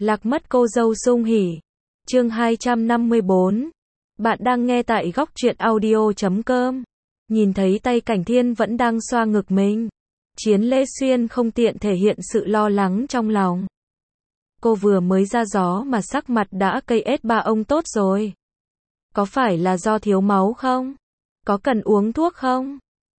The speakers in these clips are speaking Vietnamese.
Lạc mất cô dâu sung hỉ. Chương 254. Bạn đang nghe tại góc truyện audio.com. Nhìn thấy tay Cảnh Thiên vẫn đang xoa ngực mình. Chiến Lê Xuyên không tiện thể hiện sự lo lắng trong lòng. Cô vừa mới ra gió mà sắc mặt đã cây ết ba ông tốt rồi. Có phải là do thiếu máu không? Có cần uống thuốc không?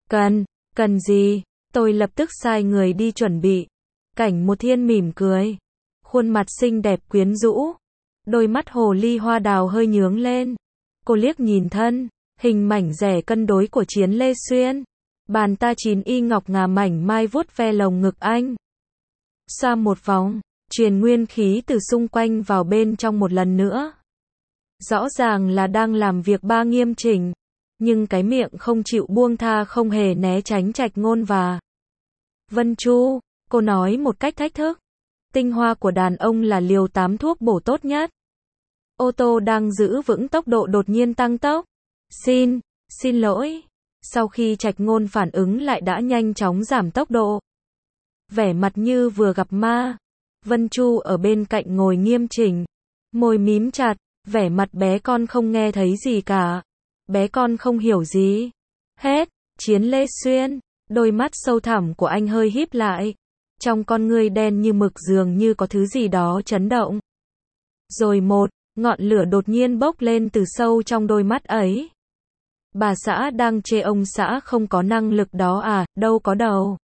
Cần gì? Tôi lập tức sai người đi chuẩn bị. Cảnh Một Thiên mỉm cười. Khuôn mặt xinh đẹp quyến rũ. Đôi mắt hồ ly hoa đào hơi nhướng lên. Cô liếc nhìn thân hình mảnh dẻ cân đối của Chiến Lê Xuyên. Bàn ta chín y ngọc ngà mảnh mai vuốt ve lồng ngực anh. Xoa một vòng, truyền nguyên khí từ xung quanh vào bên trong một lần nữa. Rõ ràng là đang làm việc ba nghiêm chỉnh, nhưng cái miệng không chịu buông tha không hề né tránh Trạch Ngôn và Vân Chu. Cô nói một cách thách thức. Tinh hoa của đàn ông là liều 8 thuốc bổ tốt nhất. Ô tô đang giữ vững tốc độ đột nhiên tăng tốc. Xin lỗi. Sau khi Trạch Ngôn phản ứng lại đã nhanh chóng giảm tốc độ. Vẻ mặt như vừa gặp ma. Vân Chu ở bên cạnh ngồi nghiêm chỉnh. Môi mím chặt, vẻ mặt bé con không nghe thấy gì cả. Bé con không hiểu gì hết. Chiến Lê Xuyên, đôi mắt sâu thẳm của anh hơi híp lại. Trong con ngươi đen như mực dường như có thứ gì đó chấn động. Rồi một ngọn lửa đột nhiên bốc lên từ sâu trong đôi mắt ấy. Bà xã đang chê ông xã không có năng lực đó à? Đâu có đâu.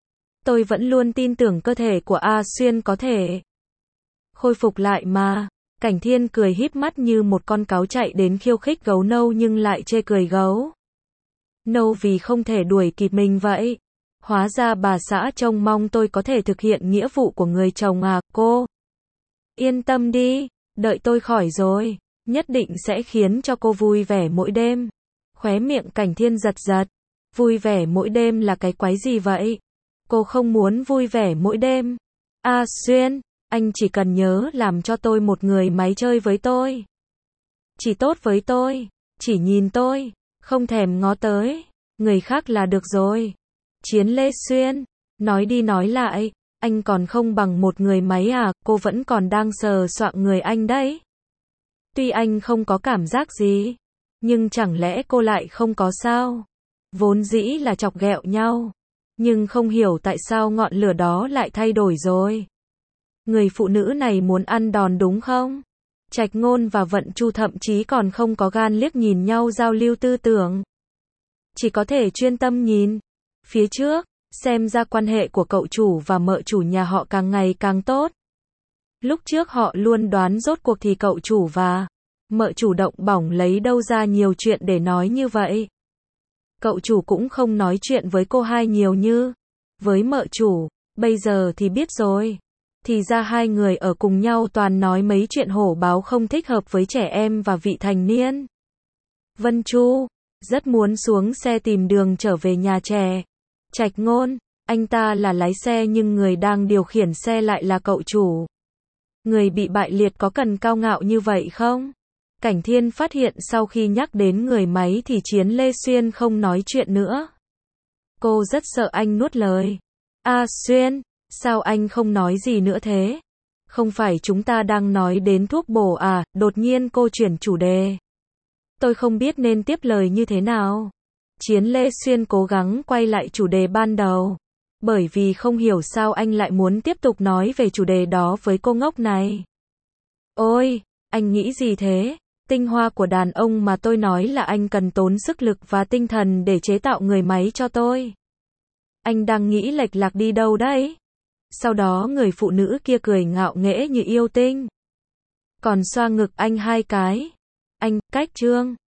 Tôi vẫn luôn tin tưởng cơ thể của A Xuyên có thể khôi phục lại mà. Cảnh Thiên cười híp mắt như một con cáo chạy đến khiêu khích gấu nâu nhưng lại chê cười gấu nâu vì không thể đuổi kịp mình vậy. Hóa ra bà xã trông mong tôi có thể thực hiện nghĩa vụ của người chồng à? Cô yên tâm đi, đợi tôi khỏi rồi, nhất định sẽ khiến cho cô vui vẻ mỗi đêm. Khóe miệng Cảnh Thiên giật giật. Vui vẻ mỗi đêm là cái quái gì vậy? Cô không muốn vui vẻ mỗi đêm. A Xuyên, anh chỉ cần nhớ làm cho tôi một người máy chơi với tôi. Chỉ tốt với tôi, chỉ nhìn tôi, không thèm ngó tới người khác là được rồi. Chiến Lê Xuyên, nói đi nói lại, anh còn không bằng một người máy à? Cô vẫn còn đang sờ soạng người anh đấy. Tuy anh không có cảm giác gì, nhưng chẳng lẽ cô lại không có sao? Vốn dĩ là chọc ghẹo nhau, nhưng không hiểu tại sao ngọn lửa đó lại thay đổi rồi. Người phụ nữ này muốn ăn đòn đúng không? Trạch Ngôn và Vận Chu thậm chí còn không có gan liếc nhìn nhau giao lưu tư tưởng. Chỉ có thể chuyên tâm nhìn phía trước, xem ra quan hệ của cậu chủ và mợ chủ nhà họ càng ngày càng tốt. Lúc trước họ luôn đoán rốt cuộc thì cậu chủ và mợ chủ động bỏng lấy đâu ra nhiều chuyện để nói như vậy. Cậu chủ cũng không nói chuyện với cô hai nhiều như với mợ chủ, bây giờ thì biết rồi. Thì ra hai người ở cùng nhau toàn nói mấy chuyện hổ báo không thích hợp với trẻ em và vị thành niên. Vân Chu rất muốn xuống xe tìm đường trở về nhà trẻ. Trạch Ngôn, anh ta là lái xe nhưng người đang điều khiển xe lại là cậu chủ. Người bị bại liệt có cần cao ngạo như vậy không? Cảnh Thiên phát hiện sau khi nhắc đến người máy thì Chiến Lê Xuyên không nói chuyện nữa. Cô rất sợ anh nuốt lời. A Xuyên, sao anh không nói gì nữa thế? Không phải chúng ta đang nói đến thuốc bổ à? Đột nhiên cô chuyển chủ đề. Tôi không biết nên tiếp lời như thế nào. Chiến Lê Xuyên cố gắng quay lại chủ đề ban đầu. Bởi vì không hiểu sao anh lại muốn tiếp tục nói về chủ đề đó với cô ngốc này. Ôi, anh nghĩ gì thế? Tinh hoa của đàn ông mà tôi nói là anh cần tốn sức lực và tinh thần để chế tạo người máy cho tôi. Anh đang nghĩ lệch lạc đi đâu đấy? Sau đó người phụ nữ kia cười ngạo nghễ như yêu tinh. Còn xoa ngực anh hai cái. Anh, cách trương.